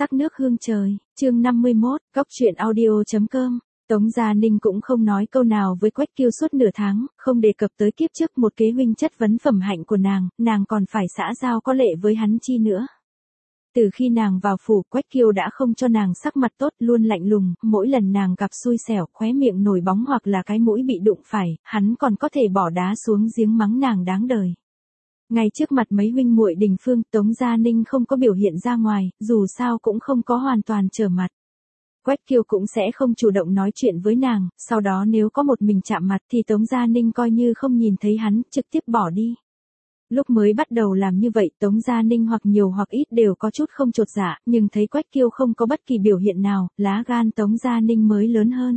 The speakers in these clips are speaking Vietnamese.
Sắc nước hương trời, chương 51, góc truyện audio.com. Tống Gia Ninh cũng không nói câu nào với Quách Kiêu suốt nửa tháng, không đề cập tới kiếp trước một kế huynh chất vấn phẩm hạnh của nàng còn phải xã giao có lệ với hắn chi nữa. Từ khi nàng vào phủ, Quách Kiêu đã không cho nàng sắc mặt tốt, luôn lạnh lùng, mỗi lần nàng gặp xui xẻo, khóe miệng nổi bóng hoặc là cái mũi bị đụng phải, hắn còn có thể bỏ đá xuống giếng mắng nàng đáng đời. Ngay trước mặt mấy huynh muội Đình Phương, Tống Gia Ninh không có biểu hiện ra ngoài, dù sao cũng không có hoàn toàn trở mặt. Quách Kiêu cũng sẽ không chủ động nói chuyện với nàng, sau đó nếu có một mình chạm mặt thì Tống Gia Ninh coi như không nhìn thấy hắn, trực tiếp bỏ đi. Lúc mới bắt đầu làm như vậy, Tống Gia Ninh hoặc nhiều hoặc ít đều có chút không chột dạ, nhưng thấy Quách Kiêu không có bất kỳ biểu hiện nào, lá gan Tống Gia Ninh mới lớn hơn.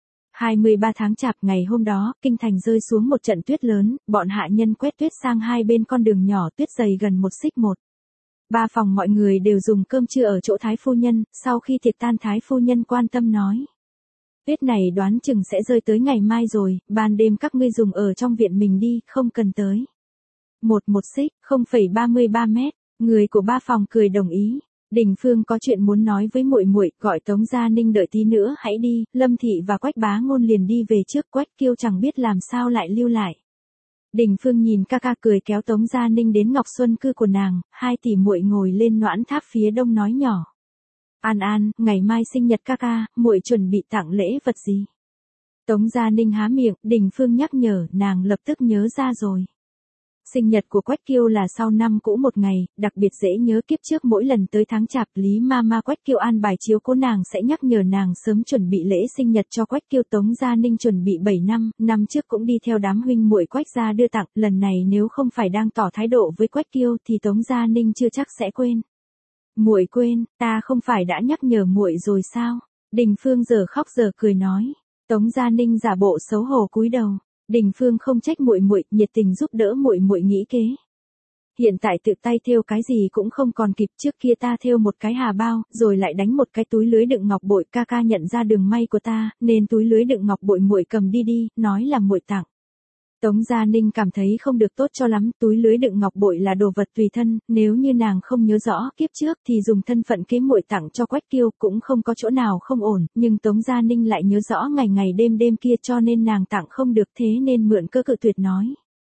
23 tháng Chạp, ngày hôm đó, kinh thành rơi xuống một trận tuyết lớn, bọn hạ nhân quét tuyết sang hai bên con đường nhỏ, tuyết dày gần 1,1 xích. Ba phòng mọi người đều dùng cơm trưa ở chỗ Thái phu nhân, sau khi tiệc tan Thái phu nhân quan tâm nói: tuyết này đoán chừng sẽ rơi tới ngày mai rồi, ban đêm các ngươi dùng ở trong viện mình đi, không cần tới 1,1 xích, 0,33 mét. Người của ba phòng cười đồng ý. Đình Phương có chuyện muốn nói với muội muội, gọi Tống Gia Ninh đợi tí nữa hãy đi. Lâm Thị và Quách Bá Ngôn liền đi về trước, Quách Kiêu chẳng biết làm sao lại lưu lại. Đình Phương nhìn ca ca cười kéo Tống Gia Ninh đến Ngọc Xuân cư của nàng, hai tỷ muội ngồi lên noãn tháp phía đông nói nhỏ: An An, ngày mai sinh nhật ca ca, muội chuẩn bị tặng lễ vật gì? Tống Gia Ninh há miệng, Đình Phương nhắc nhở, nàng lập tức nhớ ra rồi. Sinh nhật của Quách Kiêu là sau năm cũ một ngày, đặc biệt dễ nhớ, kiếp trước mỗi lần tới tháng Chạp, Lý Mama Quách Kiêu an bài chiếu cố nàng sẽ nhắc nhở nàng sớm chuẩn bị lễ sinh nhật cho Quách Kiêu. Tống Gia Ninh chuẩn bị 7 năm trước cũng đi theo đám huynh muội Quách gia đưa tặng, lần này nếu không phải đang tỏ thái độ với Quách Kiêu thì Tống Gia Ninh chưa chắc sẽ quên. Muội quên, ta không phải đã nhắc nhở muội rồi sao? Đình Phương giờ khóc giờ cười nói. Tống Gia Ninh giả bộ xấu hổ cúi đầu. Đình Phương không trách muội muội, nhiệt tình giúp đỡ muội muội nghĩ kế. Hiện tại tự tay thêu cái gì cũng không còn kịp, trước kia ta thêu một cái hà bao, rồi lại đánh một cái túi lưới đựng ngọc bội, ca ca nhận ra đường may của ta, nên túi lưới đựng ngọc bội muội cầm đi, nói là muội tặng. Tống Gia Ninh cảm thấy không được tốt cho lắm, túi lưới đựng ngọc bội là đồ vật tùy thân, nếu như nàng không nhớ rõ kiếp trước thì dùng thân phận kế muội tặng cho Quách Kiêu cũng không có chỗ nào không ổn, nhưng Tống Gia Ninh lại nhớ rõ ngày đêm kia cho nên nàng tặng không được, thế nên mượn cơ cự tuyệt nói: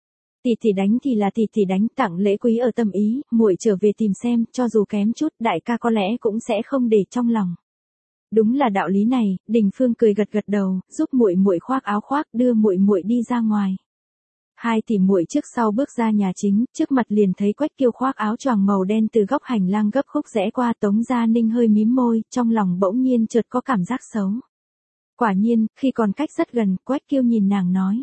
tỷ đánh thì là tỷ đánh, tặng lễ quý ở tâm ý, muội trở về tìm xem, cho dù kém chút, đại ca có lẽ cũng sẽ không để trong lòng. Đúng là đạo lý này. Đình Phương cười gật đầu, giúp muội muội khoác áo khoác, đưa muội muội đi ra ngoài. Hai tỷ muội trước sau bước ra nhà chính, trước mặt liền thấy Quách Kiêu khoác áo choàng màu đen từ góc hành lang gấp khúc rẽ qua. Tống Gia Ninh hơi mím môi, trong lòng bỗng nhiên chợt có cảm giác xấu. Quả nhiên, khi còn cách rất gần, Quách Kiêu nhìn nàng nói: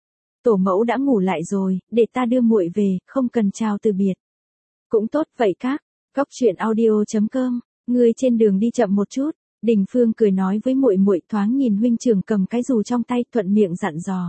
tổ mẫu đã ngủ lại rồi, để ta đưa muội về, không cần chào từ biệt. Cũng tốt vậy các. Góc truyện audio.com. Ngươi trên đường đi chậm một chút. Đình Phương cười nói với muội muội, thoáng nhìn huynh trưởng cầm cái dù trong tay, thuận miệng dặn dò: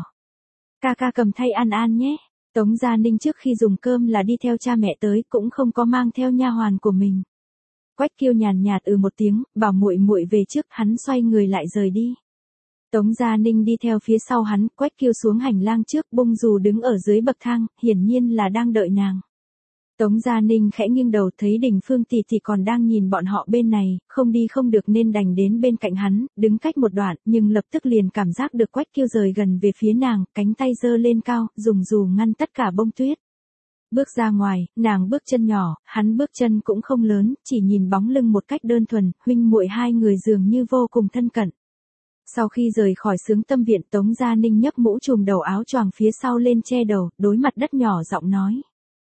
ca ca cầm thay An An nhé. Tống Gia Ninh trước khi dùng cơm là đi theo cha mẹ tới, cũng không có mang theo nha hoàn của mình. Quách Kiêu nhàn nhạt một tiếng, bảo muội muội về trước, hắn xoay người lại rời đi. Tống Gia Ninh đi theo phía sau hắn, Quách Kiêu xuống hành lang trước, bung dù đứng ở dưới bậc thang, hiển nhiên là đang đợi nàng. Tống Gia Ninh khẽ nghiêng đầu thấy Đình Phương tỷ còn đang nhìn bọn họ bên này, không đi không được nên đành đến bên cạnh hắn, đứng cách một đoạn, nhưng lập tức liền cảm giác được Quách Kiêu rời gần về phía nàng, cánh tay giơ lên cao, dùng dù ngăn tất cả bông tuyết. Bước ra ngoài, nàng bước chân nhỏ, hắn bước chân cũng không lớn, chỉ nhìn bóng lưng một cách đơn thuần, huynh muội hai người dường như vô cùng thân cận. Sau khi rời khỏi Xướng Tâm viện, Tống Gia Ninh nhấc mũ trùm đầu áo choàng phía sau lên che đầu, đối mặt đất nhỏ giọng nói: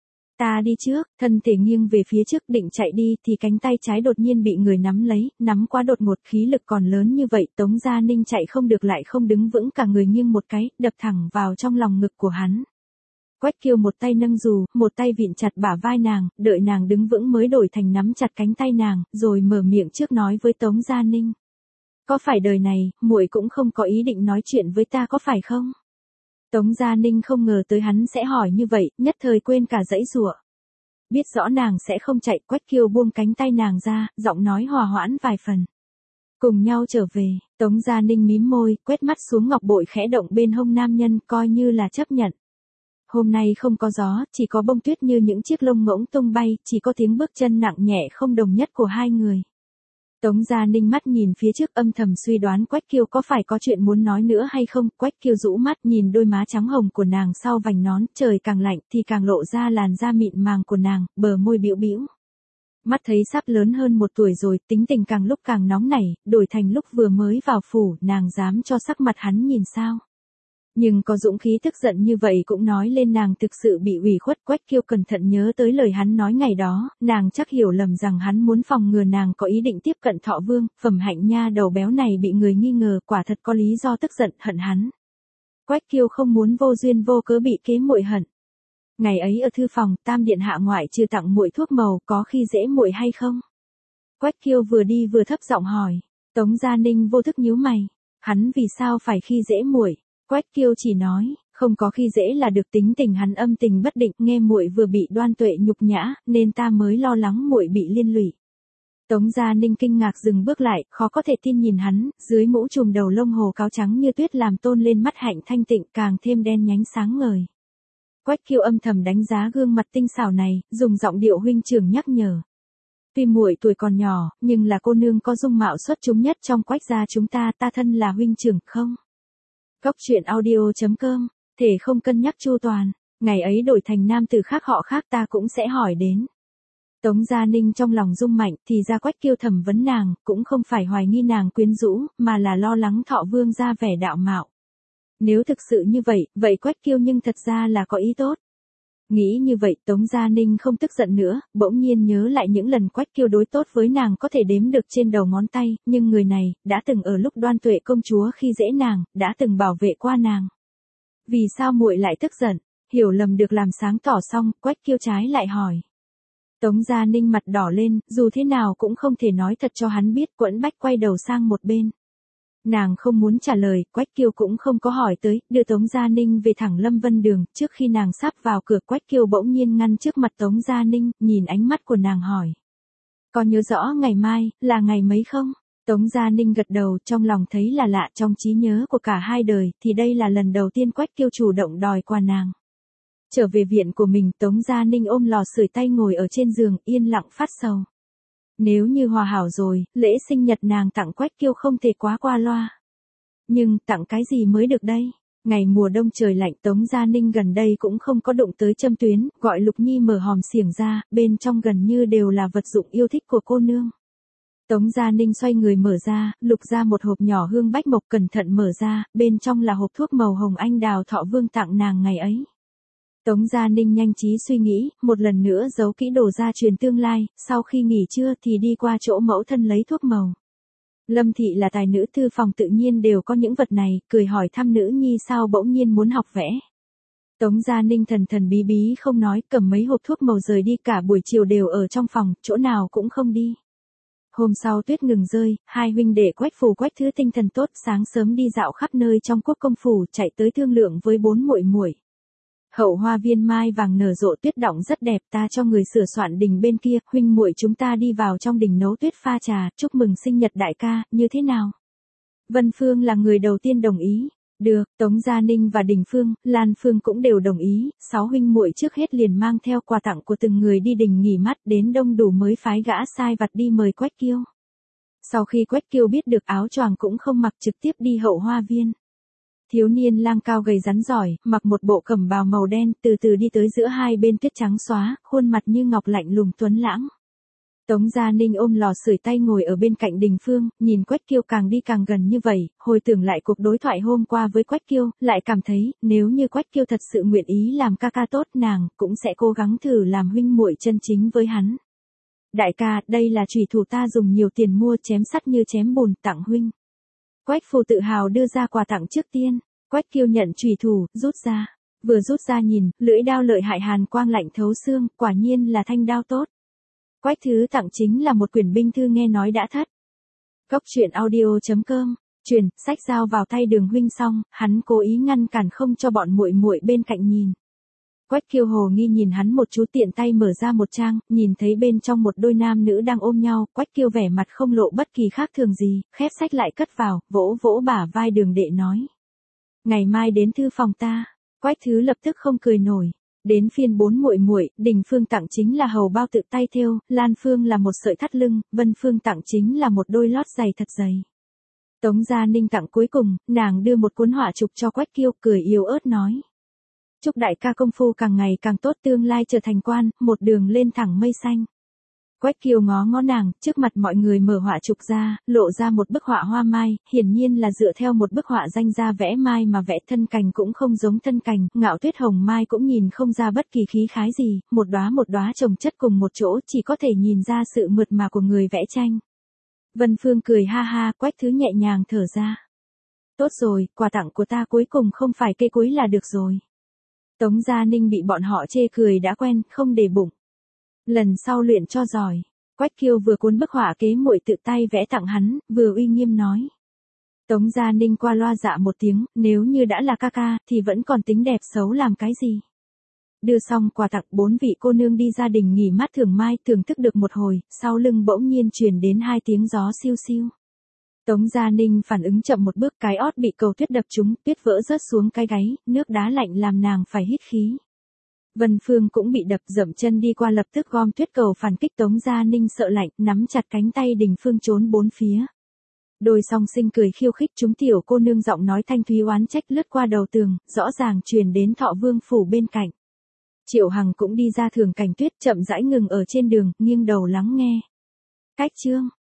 ta đi trước. Thân thể nghiêng về phía trước định chạy đi thì cánh tay trái đột nhiên bị người nắm lấy, nắm quá đột ngột, khí lực còn lớn như vậy, Tống Gia Ninh chạy không được lại không đứng vững, cả người nghiêng một cái, đập thẳng vào trong lòng ngực của hắn. Quách Kiêu một tay nâng dù, một tay vịn chặt bả vai nàng, đợi nàng đứng vững mới đổi thành nắm chặt cánh tay nàng, rồi mở miệng trước nói với Tống Gia Ninh: có phải đời này, muội cũng không có ý định nói chuyện với ta có phải không? Tống Gia Ninh không ngờ tới hắn sẽ hỏi như vậy, nhất thời quên cả giãy giụa. Biết rõ nàng sẽ không chạy, Quách Kiêu buông cánh tay nàng ra, giọng nói hòa hoãn vài phần: cùng nhau trở về. Tống Gia Ninh mím môi, quét mắt xuống ngọc bội khẽ động bên hông nam nhân, coi như là chấp nhận. Hôm nay không có gió, chỉ có bông tuyết như những chiếc lông ngỗng tung bay, chỉ có tiếng bước chân nặng nhẹ không đồng nhất của hai người. Tống Gia Ninh mắt nhìn phía trước âm thầm suy đoán Quách Kiêu có phải có chuyện muốn nói nữa hay không. Quách Kiêu rũ mắt nhìn đôi má trắng hồng của nàng sau vành nón, trời càng lạnh thì càng lộ ra làn da mịn màng của nàng, bờ môi bĩu bĩu. Mắt thấy sắp lớn hơn 1 tuổi rồi, tính tình càng lúc càng nóng nảy, đổi thành lúc vừa mới vào phủ, nàng dám cho sắc mặt hắn nhìn sao. Nhưng có dũng khí tức giận như vậy cũng nói lên nàng thực sự bị ủy khuất. Quách Kiêu cẩn thận nhớ tới lời hắn nói ngày đó, nàng chắc hiểu lầm rằng hắn muốn phòng ngừa nàng có ý định tiếp cận Thọ Vương, Phẩm Hạnh nha đầu béo này bị người nghi ngờ, quả thật có lý do tức giận hận hắn. Quách Kiêu không muốn vô duyên vô cớ bị kế muội hận. Ngày ấy ở thư phòng, Tam điện hạ ngoại trừ tặng muội thuốc màu, có khi dễ muội hay không? Quách Kiêu vừa đi vừa thấp giọng hỏi. Tống Gia Ninh vô thức nhíu mày, hắn vì sao phải khi dễ muội? Quách Kiêu chỉ nói, không có khi dễ là được, tính tình hắn âm tình bất định, nghe muội vừa bị Đoan Tuệ nhục nhã, nên ta mới lo lắng muội bị liên lụy. Tống Gia Ninh kinh ngạc dừng bước lại, khó có thể tin nhìn hắn, dưới mũ trùm đầu lông hồ cáo trắng như tuyết làm tôn lên mắt hạnh thanh tịnh càng thêm đen nhánh sáng ngời. Quách Kiêu âm thầm đánh giá gương mặt tinh xảo này, dùng giọng điệu huynh trưởng nhắc nhở. Tuy muội tuổi còn nhỏ, nhưng là cô nương có dung mạo xuất chúng nhất trong Quách gia chúng ta, ta thân là huynh trưởng không? Cốc truyện audio.com, thể không cân nhắc chu toàn, ngày ấy đổi thành nam tử khác họ khác ta cũng sẽ hỏi đến. Tống Gia Ninh trong lòng rung mạnh, thì ra Quách Kiêu thẩm vấn nàng, cũng không phải hoài nghi nàng quyến rũ, mà là lo lắng Thọ Vương ra vẻ đạo mạo. Nếu thực sự như vậy, vậy Quách Kiêu nhưng thật ra là có ý tốt. Nghĩ như vậy, Tống Gia Ninh không tức giận nữa, bỗng nhiên nhớ lại những lần Quách Kiêu đối tốt với nàng có thể đếm được trên đầu ngón tay, nhưng người này, đã từng ở lúc Đoan Tuệ công chúa khi dễ nàng, đã từng bảo vệ qua nàng. Vì sao muội lại tức giận? Hiểu lầm được làm sáng tỏ xong, Quách Kiêu trái lại hỏi. Tống Gia Ninh mặt đỏ lên, dù thế nào cũng không thể nói thật cho hắn biết, quẫn bách quay đầu sang một bên. Nàng không muốn trả lời, Quách Kiêu cũng không có hỏi tới, đưa Tống Gia Ninh về thẳng Lâm Vân Đường, trước khi nàng sắp vào cửa Quách Kiêu bỗng nhiên ngăn trước mặt Tống Gia Ninh, nhìn ánh mắt của nàng hỏi. Có nhớ rõ ngày mai, là ngày mấy không? Tống Gia Ninh gật đầu, trong lòng thấy là lạ, trong trí nhớ của cả hai đời, thì đây là lần đầu tiên Quách Kiêu chủ động đòi quà nàng. Trở về viện của mình, Tống Gia Ninh ôm lò sưởi tay ngồi ở trên giường, yên lặng phát sầu. Nếu như hòa hảo rồi, lễ sinh nhật nàng tặng Quách Kiêu không thể quá qua loa. Nhưng, tặng cái gì mới được đây? Ngày mùa đông trời lạnh, Tống Gia Ninh gần đây cũng không có đụng tới châm tuyến, gọi Lục Nhi mở hòm xiềng ra, bên trong gần như đều là vật dụng yêu thích của cô nương. Tống Gia Ninh xoay người mở ra, lục ra một hộp nhỏ hương bách mộc, cẩn thận mở ra, bên trong là hộp thuốc màu hồng anh đào Thọ Vương tặng nàng ngày ấy. Tống Gia Ninh nhanh trí suy nghĩ, một lần nữa giấu kỹ đồ gia truyền tương lai, sau khi nghỉ trưa thì đi qua chỗ mẫu thân lấy thuốc màu. Lâm Thị là tài nữ thư phòng tự nhiên đều có những vật này, cười hỏi thăm nữ nhi sao bỗng nhiên muốn học vẽ. Tống Gia Ninh thần thần bí bí không nói, cầm mấy hộp thuốc màu rời đi, cả buổi chiều đều ở trong phòng, chỗ nào cũng không đi. Hôm sau tuyết ngừng rơi, hai huynh đệ Quách Phù Quách Thứ tinh thần tốt, sáng sớm đi dạo khắp nơi trong quốc công phủ, chạy tới thương lượng với 4 muội muội. Hậu hoa viên mai vàng nở rộ, tuyết đọng rất đẹp, ta cho người sửa soạn đình bên kia, huynh muội chúng ta đi vào trong đình nấu tuyết pha trà, chúc mừng sinh nhật đại ca, như thế nào? Vân Phương là người đầu tiên đồng ý. Được, Tống Gia Ninh và Đình Phương, Lan Phương cũng đều đồng ý, 6 huynh muội trước hết liền mang theo quà tặng của từng người đi đình nghỉ mát, đến đông đủ mới phái gã sai vặt đi mời Quách Kiêu. Sau khi Quách Kiêu biết được áo choàng cũng không mặc, trực tiếp đi hậu hoa viên. Thiếu niên lang cao gầy rắn giỏi, mặc một bộ cẩm bào màu đen, từ từ đi tới giữa hai bên tuyết trắng xóa, khuôn mặt như ngọc lạnh lùng tuấn lãng. Tống Gia Ninh ôm lò sưởi tay ngồi ở bên cạnh Đình Phương, nhìn Quách Kiêu càng đi càng gần như vậy, hồi tưởng lại cuộc đối thoại hôm qua với Quách Kiêu, lại cảm thấy, nếu như Quách Kiêu thật sự nguyện ý làm ca ca tốt, nàng cũng sẽ cố gắng thử làm huynh muội chân chính với hắn. Đại ca, đây là chùy thủ ta dùng nhiều tiền mua, chém sắt như chém bùn, tặng huynh. Quách Phù tự hào đưa ra quà tặng trước tiên. Quách Kiêu nhận chùy thủ, rút ra. Vừa rút ra nhìn, lưỡi đao lợi hại hàn quang lạnh thấu xương, quả nhiên là thanh đao tốt. Quách Thứ tặng chính là một quyển binh thư nghe nói đã thất. Cốc truyện audio.com, truyền, sách giao vào tay Đường huynh xong, hắn cố ý ngăn cản không cho bọn muội muội bên cạnh nhìn. Quách Kiêu hồ nghi nhìn hắn một chú, tiện tay mở ra một trang, nhìn thấy bên trong một đôi nam nữ đang ôm nhau, Quách Kiêu vẻ mặt không lộ bất kỳ khác thường gì, khép sách lại cất vào, vỗ vỗ bả vai Đường đệ nói. Ngày mai đến thư phòng ta. Quách Thứ lập tức không cười nổi. Đến phiên 4 muội muội, Đình Phương tặng chính là hầu bao tự tay thêu, Lan Phương là một sợi thắt lưng, Vân Phương tặng chính là một đôi lót giày thật dày. Tống Gia Ninh tặng cuối cùng, nàng đưa một cuốn họa chụp cho Quách Kiêu, cười yếu ớt nói: "Chúc đại ca công phu càng ngày càng tốt, tương lai trở thành quan, một đường lên thẳng mây xanh." Quách Kiêu ngó ngó nàng, trước mặt mọi người mở họa chụp ra, lộ ra một bức họa hoa mai, hiển nhiên là dựa theo một bức họa danh gia vẽ mai mà vẽ, thân cành cũng không giống thân cành, ngạo tuyết hồng mai cũng nhìn không ra bất kỳ khí khái gì, một đóa chồng chất cùng một chỗ, chỉ có thể nhìn ra sự mượt mà của người vẽ tranh. Vân Phương cười ha ha, Quách Thứ nhẹ nhàng thở ra. Tốt rồi, quà tặng của ta cuối cùng không phải cây cối là được rồi. Tống Gia Ninh bị bọn họ chê cười đã quen, không để bụng. Lần sau luyện cho giỏi. Quách Kiêu vừa cuốn bức họa kế muội tự tay vẽ tặng hắn, vừa uy nghiêm nói. Tống Gia Ninh qua loa dạ một tiếng, nếu như đã là ca ca, thì vẫn còn tính đẹp xấu làm cái gì. Đưa xong quà tặng, 4 vị cô nương đi gia đình nghỉ mát thưởng mai, thưởng thức được một hồi, sau lưng bỗng nhiên truyền đến 2 tiếng gió siêu siêu. Tống Gia Ninh phản ứng chậm một bước, cái ót bị cầu tuyết đập trúng, tuyết vỡ rớt xuống cái gáy, nước đá lạnh làm nàng phải hít khí. Vân Phương cũng bị đập, dậm chân đi qua lập tức gom tuyết cầu phản kích. Tống Gia Ninh sợ lạnh, nắm chặt cánh tay Đình Phương trốn bốn phía. Đôi song sinh cười khiêu khích, chúng tiểu cô nương giọng nói thanh thúy oán trách lướt qua đầu tường, rõ ràng truyền đến Thọ Vương phủ bên cạnh. Triệu Hằng cũng đi ra thưởng cảnh tuyết, chậm rãi ngừng ở trên đường, nghiêng đầu lắng nghe. Cách chương